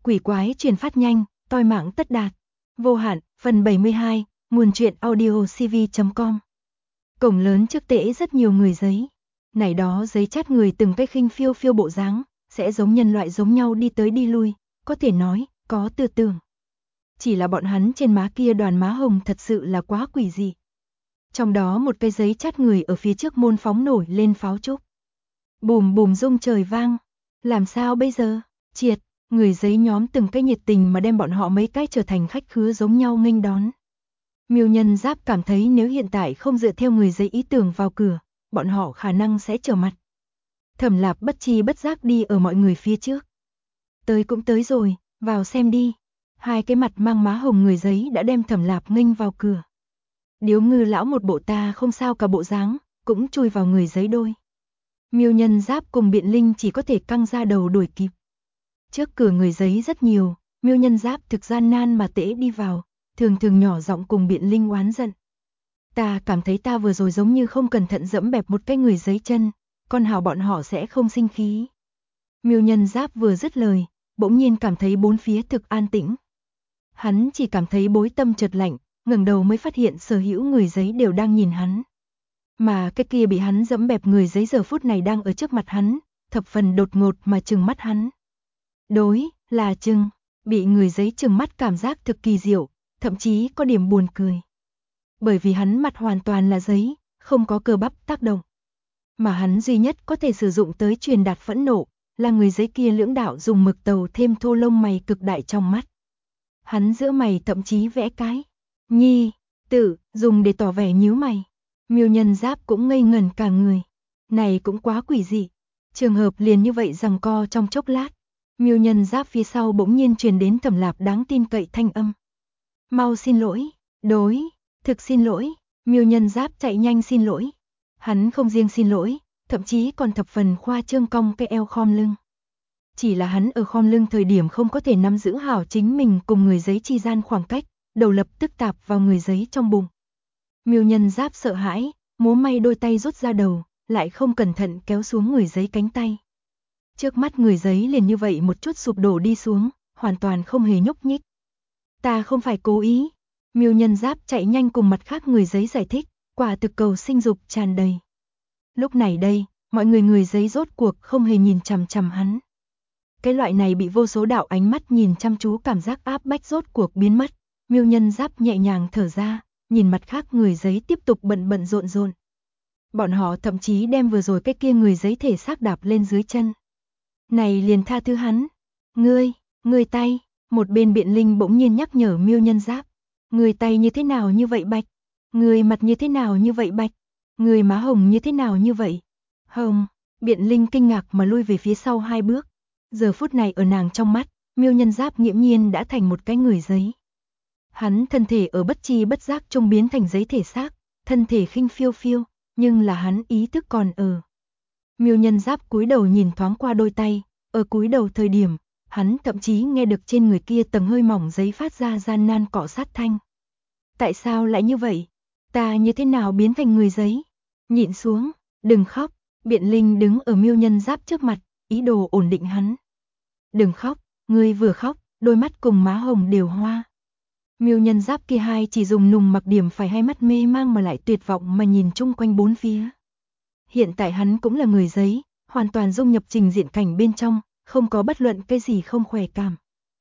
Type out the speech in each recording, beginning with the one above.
quỷ quái truyền phát nhanh, toi mạng tất đạt. Vô hạn, phần 72, nguồn truyện audio cv.com. Cổng lớn trước tễ rất nhiều người giấy. Này đó giấy chát người từng cái khinh phiêu phiêu bộ dáng, sẽ giống nhân loại giống nhau đi tới đi lui, có thể nói, có tư tưởng. Chỉ là bọn hắn trên má kia đoàn má hồng thật sự là quá quỷ dị. Trong đó một cây giấy chát người ở phía trước môn phóng nổi lên pháo trúc. Bùm bùm rung trời vang. Làm sao bây giờ? Triệt, người giấy nhóm từng cái nhiệt tình mà đem bọn họ mấy cái trở thành khách khứa giống nhau nghênh đón. Miêu Nhân Giáp cảm thấy nếu hiện tại không dựa theo người giấy ý tưởng vào cửa, bọn họ khả năng sẽ trở mặt. Thẩm Lạp bất chi bất giác đi ở mọi người phía trước. Tới cũng tới rồi, vào xem đi. Hai cái mặt mang má hồng người giấy đã đem Thẩm Lạp nghênh vào cửa. Điếu Ngư lão một bộ ta không sao cả bộ dáng, cũng chui vào người giấy đôi. Miêu Nhân Giáp cùng Biện Linh chỉ có thể căng ra đầu đuổi kịp. Trước cửa người giấy rất nhiều, Miêu Nhân Giáp thực gian nan mà tễ đi vào, thường nhỏ giọng cùng Biện Linh oán giận. Ta cảm thấy ta vừa rồi giống như không cẩn thận dẫm bẹp một cái người giấy chân, con hào bọn họ sẽ không sinh khí. Miêu Nhân Giáp vừa dứt lời, bỗng nhiên cảm thấy bốn phía thực an tĩnh. Hắn chỉ cảm thấy bối tâm chợt lạnh, ngẩng đầu mới phát hiện sở hữu người giấy đều đang nhìn hắn. Mà cái kia bị hắn dẫm bẹp người giấy giờ phút này đang ở trước mặt hắn, thập phần đột ngột mà trừng mắt hắn. Đối, là trừng, bị người giấy trừng mắt cảm giác thực kỳ diệu, thậm chí có điểm buồn cười. Bởi vì hắn mặt hoàn toàn là giấy, không có cơ bắp tác động. Mà hắn duy nhất có thể sử dụng tới truyền đạt phẫn nộ, là người giấy kia lưỡng đạo dùng mực tàu thêm thô lông mày cực đại trong mắt. Hắn giữa mày thậm chí vẽ cái nhi tự dùng để tỏ vẻ nhíu mày. Miêu Nhân Giáp cũng ngây ngẩn cả người. Này cũng quá quỷ dị. Trường hợp liền như vậy giằng co trong chốc lát. Miêu Nhân Giáp phía sau bỗng nhiên truyền đến Thẩm Lạp đáng tin cậy thanh âm. Mau xin lỗi, đối, thực xin lỗi. Miêu Nhân Giáp chạy nhanh xin lỗi. Hắn không riêng xin lỗi, thậm chí còn thập phần khoa trương cong cái eo khom lưng. Chỉ là hắn ở khom lưng thời điểm không có thể nắm giữ hảo chính mình cùng người giấy chi gian khoảng cách, đầu lập tức tạp vào người giấy trong bụng. Miêu Nhân Giáp sợ hãi, múa may đôi tay rút ra đầu, lại không cẩn thận kéo xuống người giấy cánh tay. Trước mắt người giấy liền như vậy một chút sụp đổ đi xuống, hoàn toàn không hề nhúc nhích. Ta không phải cố ý. Miêu Nhân Giáp chạy nhanh cùng mặt khác người giấy giải thích, quả thực cầu sinh dục tràn đầy. Lúc này đây, mọi người giấy rốt cuộc không hề nhìn chằm chằm hắn. Cái loại này bị vô số đạo ánh mắt nhìn chăm chú cảm giác áp bách rốt cuộc biến mất. Miêu Nhân Giáp nhẹ nhàng thở ra, nhìn mặt khác người giấy tiếp tục bận rộn. Bọn họ thậm chí đem vừa rồi cái kia người giấy thể xác đạp lên dưới chân. Này liền tha thứ hắn. Ngươi tay, một bên Biện Linh bỗng nhiên nhắc nhở Miêu Nhân Giáp. Ngươi tay như thế nào như vậy bạch? Ngươi mặt như thế nào như vậy bạch? Ngươi má hồng như thế nào như vậy? Hồng, Biện Linh kinh ngạc mà lui về phía sau 2 bước. Giờ phút này ở nàng trong mắt, Miêu Nhân Giáp nghiễm nhiên đã thành một cái người giấy. Hắn thân thể ở bất chi bất giác trông biến thành giấy thể xác, thân thể khinh phiêu phiêu, nhưng là hắn ý thức còn ở. Miêu Nhân Giáp cúi đầu nhìn thoáng qua đôi tay, ở cúi đầu thời điểm, hắn thậm chí nghe được trên người kia tầng hơi mỏng giấy phát ra gian nan cọ sát thanh. Tại sao lại như vậy? Ta như thế nào biến thành người giấy? Nhịn xuống, đừng khóc. Biện Linh đứng ở Miêu Nhân Giáp trước mặt, ý đồ ổn định hắn. Đừng khóc, ngươi vừa khóc, đôi mắt cùng má hồng đều hoa. Miêu Nhân Giáp kia hai chỉ dùng nùng mặc điểm phải hai mắt mê mang mà lại tuyệt vọng mà nhìn chung quanh bốn phía. Hiện tại hắn cũng là người giấy, hoàn toàn dung nhập trình diện cảnh bên trong, không có bất luận cái gì không khỏe cảm.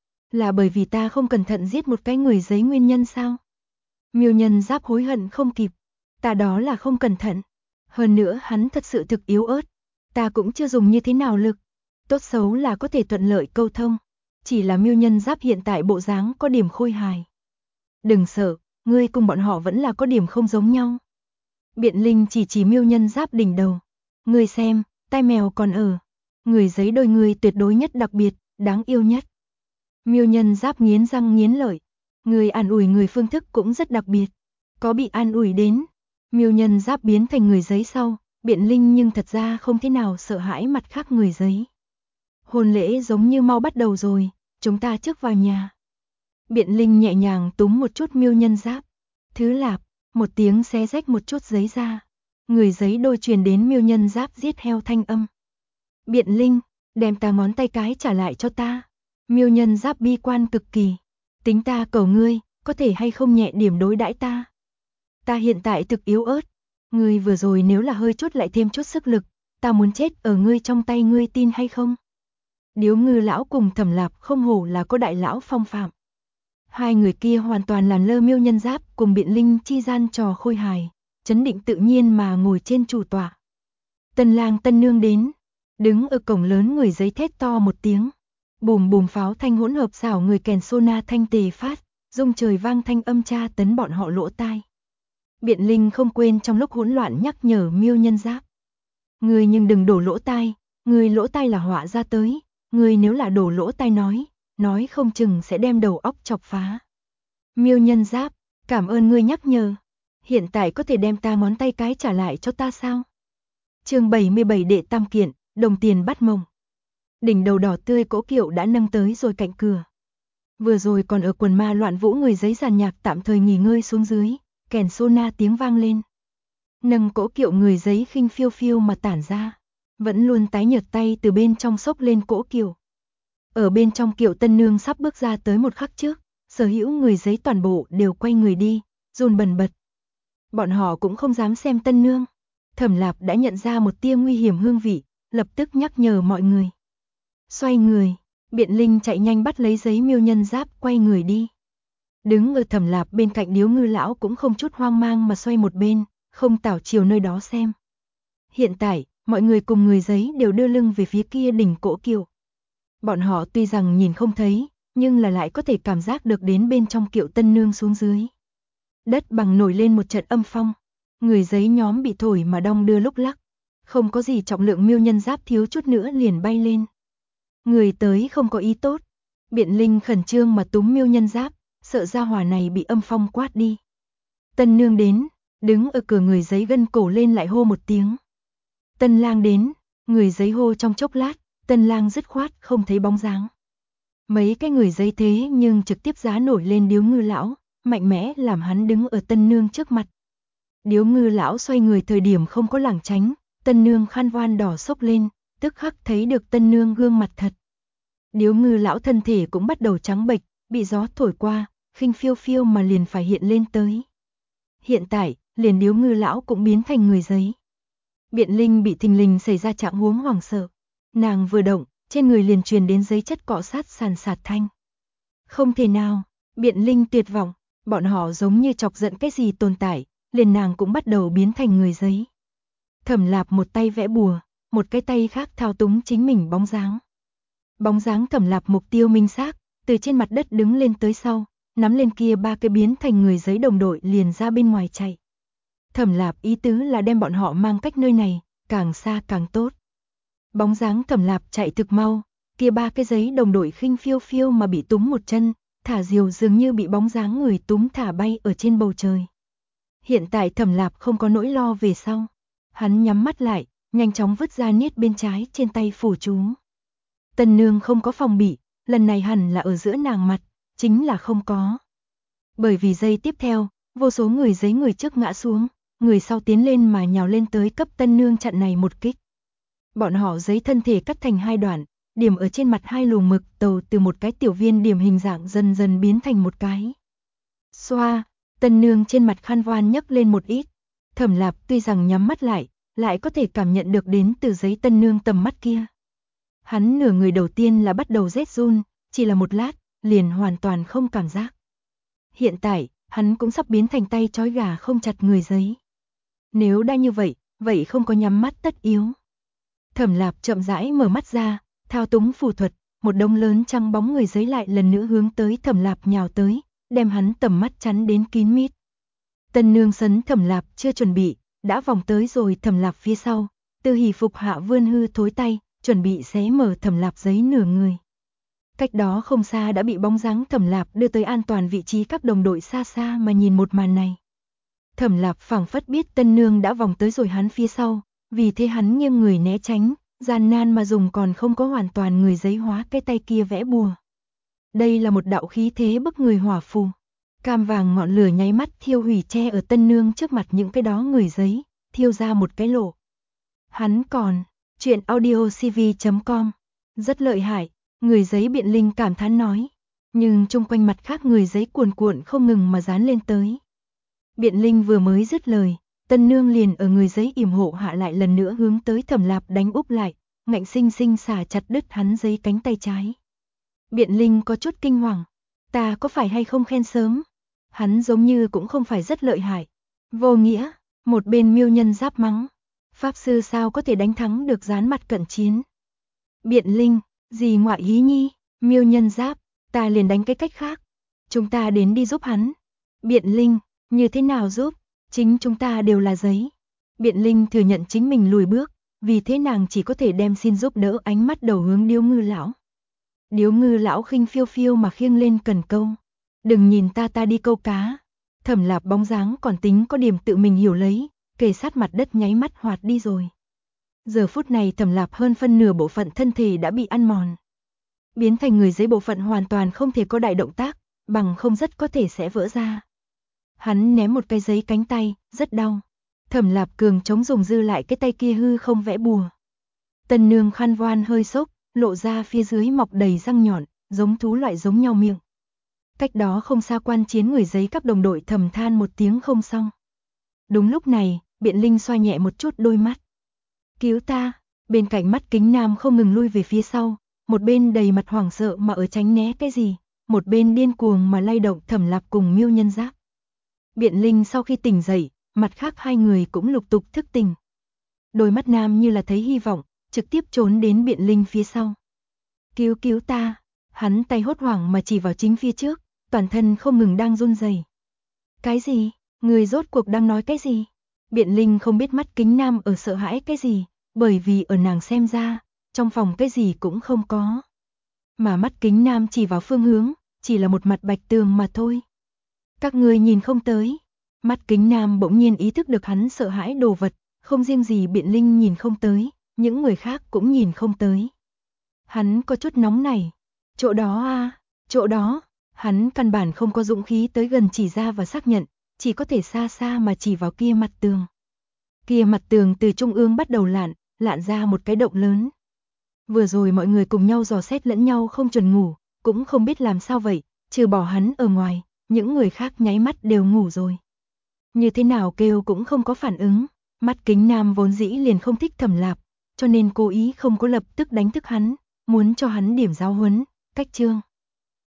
Là bởi vì ta không cẩn thận giết một cái người giấy nguyên nhân sao? Miêu Nhân Giáp hối hận không kịp. Ta đó là không cẩn thận. Hơn nữa hắn thật sự thực yếu ớt. Ta cũng chưa dùng như thế nào lực. Tốt xấu là có thể thuận lợi câu thông. Chỉ là Miêu Nhân Giáp hiện tại bộ dáng có điểm khôi hài. Đừng sợ, ngươi cùng bọn họ vẫn là có điểm không giống nhau. Biện Linh chỉ Miêu Nhân Giáp đỉnh đầu. Ngươi xem, tai mèo còn ở. Người giấy đôi ngươi tuyệt đối nhất đặc biệt, đáng yêu nhất. Miêu Nhân Giáp nghiến răng nghiến lợi. Người an ủi người phương thức cũng rất đặc biệt. Có bị an ủi đến. Miêu Nhân Giáp biến thành người giấy sau, Biện Linh nhưng thật ra không thế nào sợ hãi mặt khác người giấy. Hôn lễ giống như mau bắt đầu rồi, chúng ta trước vào nhà. Biện Linh nhẹ nhàng túm một chút Miêu Nhân Giáp. Thứ lạp, một tiếng xé rách một chút giấy ra. Người giấy đôi truyền đến Miêu Nhân Giáp giết heo thanh âm. Biện Linh, đem ta ngón tay cái trả lại cho ta. Miêu Nhân Giáp bi quan cực kỳ. Tính ta cầu ngươi, có thể hay không nhẹ điểm đối đãi ta? Ta hiện tại thực yếu ớt. Ngươi vừa rồi nếu là hơi chút lại thêm chút sức lực, ta muốn chết ở ngươi trong tay, ngươi tin hay không? Điếu Ngư lão cùng Thẩm Lạp không hổ là có đại lão phong phạm. Hai người kia hoàn toàn làm lơ Miêu Nhân Giáp cùng Biện Linh chi gian trò khôi hài, trấn định tự nhiên mà ngồi trên chủ tọa. Tân lang tân nương đến, đứng ở cổng lớn người giấy thét to một tiếng. Bùm bùm pháo thanh hỗn hợp xảo người kèn sona thanh tề phát, rung trời vang thanh âm tra tấn bọn họ lỗ tai. Biện Linh không quên trong lúc hỗn loạn nhắc nhở Miêu Nhân Giáp. Ngươi nhưng đừng đổ lỗ tai, ngươi lỗ tai là họa ra tới, ngươi nếu là đổ lỗ tai nói không chừng sẽ đem đầu óc chọc phá. Miêu Nhân Giáp, cảm ơn ngươi nhắc nhở. Hiện tại có thể đem ta ngón tay cái trả lại cho ta sao? Chương 77 đệ tam kiện, đồng tiền bắt mông. Đỉnh đầu đỏ tươi cỗ kiệu đã nâng tới rồi cạnh cửa. Vừa rồi còn ở quần ma loạn vũ người giấy giàn nhạc tạm thời nghỉ ngơi xuống dưới, kèn sona tiếng vang lên. Nâng cỗ kiệu người giấy khinh phiêu phiêu mà tản ra, vẫn luôn tái nhợt tay từ bên trong xốc lên cỗ kiệu. Ở bên trong kiệu tân nương sắp bước ra tới một khắc trước, sở hữu người giấy toàn bộ đều quay người đi, run bần bật. Bọn họ cũng không dám xem tân nương. Thẩm Lạp đã nhận ra một tia nguy hiểm hương vị, lập tức nhắc nhở mọi người. Xoay người, Biện Linh chạy nhanh bắt lấy giấy Miêu Nhân Giáp quay người đi. Đứng ở Thẩm Lạp bên cạnh Điếu Ngư lão cũng không chút hoang mang mà xoay một bên, không tảo chiều nơi đó xem. Hiện tại, mọi người cùng người giấy đều đưa lưng về phía kia đỉnh cỗ kiệu. Bọn họ tuy rằng nhìn không thấy, nhưng là lại có thể cảm giác được đến bên trong kiệu tân nương xuống dưới. Đất bằng nổi lên một trận âm phong, người giấy nhóm bị thổi mà đong đưa lúc lắc, không có gì trọng lượng Miêu Nhân Giáp thiếu chút nữa liền bay lên. Người tới không có ý tốt, Biện Linh khẩn trương mà túm Miêu Nhân Giáp, sợ gia hỏa này bị âm phong quát đi. Tân nương đến, đứng ở cửa người giấy gân cổ lên lại hô một tiếng. Tân lang đến, người giấy hô trong chốc lát, tân lang dứt khoát không thấy bóng dáng. Mấy cái người giấy thế nhưng trực tiếp giá nổi lên Điếu Ngư lão, mạnh mẽ làm hắn đứng ở tân nương trước mặt. Điếu Ngư lão xoay người thời điểm không có lảng tránh, tân nương khăn voan đỏ sốc lên, tức khắc thấy được tân nương gương mặt thật. Điếu Ngư lão thân thể cũng bắt đầu trắng bệch, bị gió thổi qua, khinh phiêu phiêu mà liền phải hiện lên tới. Hiện tại, liền Điếu Ngư lão cũng biến thành người giấy. Biện Linh bị thình lình xảy ra trạng huống hoảng sợ, nàng vừa động, trên người liền truyền đến giấy chất cọ sát sàn sạt thanh. Không thể nào, Biện Linh tuyệt vọng, bọn họ giống như chọc giận cái gì tồn tại, liền nàng cũng bắt đầu biến thành người giấy. Thẩm Lạp một tay vẽ bùa, một cái tay khác thao túng chính mình bóng dáng. Bóng dáng Thẩm Lạp mục tiêu minh xác, từ trên mặt đất đứng lên tới sau, nắm lên kia ba cái biến thành người giấy đồng đội liền ra bên ngoài chạy. Thẩm Lạp ý tứ là đem bọn họ mang cách nơi này, càng xa càng tốt. Bóng dáng Thẩm Lạp chạy thực mau, kia ba cái giấy đồng đội khinh phiêu phiêu mà bị túm một chân, thả diều dường như bị bóng dáng người túm thả bay ở trên bầu trời. Hiện tại Thẩm Lạp không có nỗi lo về sau. Hắn nhắm mắt lại, nhanh chóng vứt ra niết bên trái trên tay phủ chú. Tân nương không có phòng bị, lần này hẳn là ở giữa nàng mặt, chính là không có. Bởi vì giây tiếp theo, vô số người giấy người trước ngã xuống, người sau tiến lên mà nhào lên tới cấp tân nương chặn này một kích. Bọn họ giấy thân thể cắt thành hai đoạn, điểm ở trên mặt hai luồng mực tàu từ một cái tiểu viên điểm hình dạng dần dần biến thành một cái. Xoa, tân nương trên mặt khăn voan nhấc lên một ít. Thẩm Lạp tuy rằng nhắm mắt lại có thể cảm nhận được đến từ giấy tân nương tầm mắt kia. Hắn nửa người đầu tiên là bắt đầu rét run, chỉ là một lát, liền hoàn toàn không cảm giác. Hiện tại, hắn cũng sắp biến thành tay trói gà không chặt người giấy. Nếu đã như vậy không có nhắm mắt tất yếu. Thẩm Lạp chậm rãi mở mắt ra, thao túng phù thuật, một đống lớn trắng bóng người giấy lại lần nữa hướng tới Thẩm Lạp nhào tới, đem hắn tầm mắt chắn đến kín mít. Tân nương sấn Thẩm Lạp chưa chuẩn bị, đã vòng tới rồi Thẩm Lạp phía sau, Từ Hỷ phục hạ vươn hư thối tay, chuẩn bị xé mở Thẩm Lạp giấy nửa người. Cách đó không xa đã bị bóng dáng Thẩm Lạp đưa tới an toàn vị trí, các đồng đội xa xa mà nhìn một màn này. Thẩm Lạp phảng phất biết tân nương đã vòng tới rồi hắn phía sau, vì thế hắn nghiêng người né tránh, gian nan mà dùng còn không có hoàn toàn người giấy hóa cái tay kia vẽ bùa. Đây là một đạo khí thế bức người hỏa phù. Cam vàng ngọn lửa nháy mắt thiêu hủy che ở tân nương trước mặt những cái đó người giấy, thiêu ra một cái lỗ. Hắn còn, chuyện audiocv.com, rất lợi hại. Người giấy Biện Linh cảm thán nói. Nhưng chung quanh mặt khác người giấy cuồn cuộn không ngừng mà dán lên tới. Biện Linh vừa mới dứt lời, Tân Nương liền ở người giấy yểm hộ hạ lại lần nữa hướng tới Thẩm Lạp đánh úp lại, ngạnh sinh sinh xả chặt đứt hắn giấy cánh tay trái. Biện Linh có chút kinh hoàng, ta có phải hay không khen sớm? Hắn giống như cũng không phải rất lợi hại. Vô nghĩa, một bên Miêu Nhân Giáp mắng, pháp sư sao có thể đánh thắng được dán mặt cận chiến? Biện Linh, gì ngoại hí nhi? Miêu Nhân Giáp, ta liền đánh cái cách khác. Chúng ta đến đi giúp hắn. Biện Linh, như thế nào giúp? Chính chúng ta đều là giấy. Biện Linh thừa nhận chính mình lùi bước, vì thế nàng chỉ có thể đem xin giúp đỡ ánh mắt đầu hướng Điếu Ngư lão. Điếu Ngư lão khinh phiêu phiêu mà khiêng lên cần câu. Đừng nhìn ta đi câu cá. Thẩm Lạp bóng dáng còn tính có điểm tự mình hiểu lấy, kề sát mặt đất nháy mắt hoạt đi rồi. Giờ phút này Thẩm Lạp hơn phân nửa bộ phận thân thể đã bị ăn mòn. Biến thành người giấy bộ phận hoàn toàn không thể có đại động tác, bằng không rất có thể sẽ vỡ ra. Hắn ném một cái giấy cánh tay, rất đau. Thẩm Lạp cường chống dùng dư lại cái tay kia hư không vẽ bùa. Tân Nương khăn voan hơi sốc, lộ ra phía dưới mọc đầy răng nhọn, giống thú loại giống nhau miệng. Cách đó không xa quan chiến người giấy các đồng đội thầm than một tiếng không xong. Đúng lúc này, Biện Linh xoa nhẹ một chút đôi mắt. Cứu ta, bên cạnh mắt kính nam không ngừng lui về phía sau, một bên đầy mặt hoảng sợ mà ở tránh né cái gì, một bên điên cuồng mà lay động Thẩm Lạp cùng Miêu Nhân Giáp. Biện Linh sau khi tỉnh dậy, mặt khác hai người cũng lục tục thức tỉnh. Đôi mắt nam như là thấy hy vọng, trực tiếp trốn đến Biện Linh phía sau. Cứu ta, hắn tay hốt hoảng mà chỉ vào chính phía trước, toàn thân không ngừng đang run rẩy. Cái gì? Người rốt cuộc đang nói cái gì? Biện Linh không biết mắt kính nam ở sợ hãi cái gì, bởi vì ở nàng xem ra, trong phòng cái gì cũng không có. Mà mắt kính nam chỉ vào phương hướng, chỉ là một mặt bạch tường mà thôi. Các ngươi nhìn không tới. Mắt kính nam bỗng nhiên ý thức được hắn sợ hãi đồ vật, không riêng gì Biện Linh nhìn không tới, những người khác cũng nhìn không tới. Hắn có chút nóng nảy. Chỗ đó chỗ đó, hắn căn bản không có dũng khí tới gần chỉ ra và xác nhận, chỉ có thể xa xa mà chỉ vào kia mặt tường. Kia mặt tường từ trung ương bắt đầu lạn ra một cái động lớn. Vừa rồi mọi người cùng nhau dò xét lẫn nhau không chuẩn ngủ, cũng không biết làm sao vậy, trừ bỏ hắn ở ngoài, những người khác nháy mắt đều ngủ rồi. Như thế nào kêu cũng không có phản ứng, mắt kính nam vốn dĩ liền không thích Thẩm Lạp, cho nên cố ý không có lập tức đánh thức hắn, muốn cho hắn điểm giáo huấn, cách chương.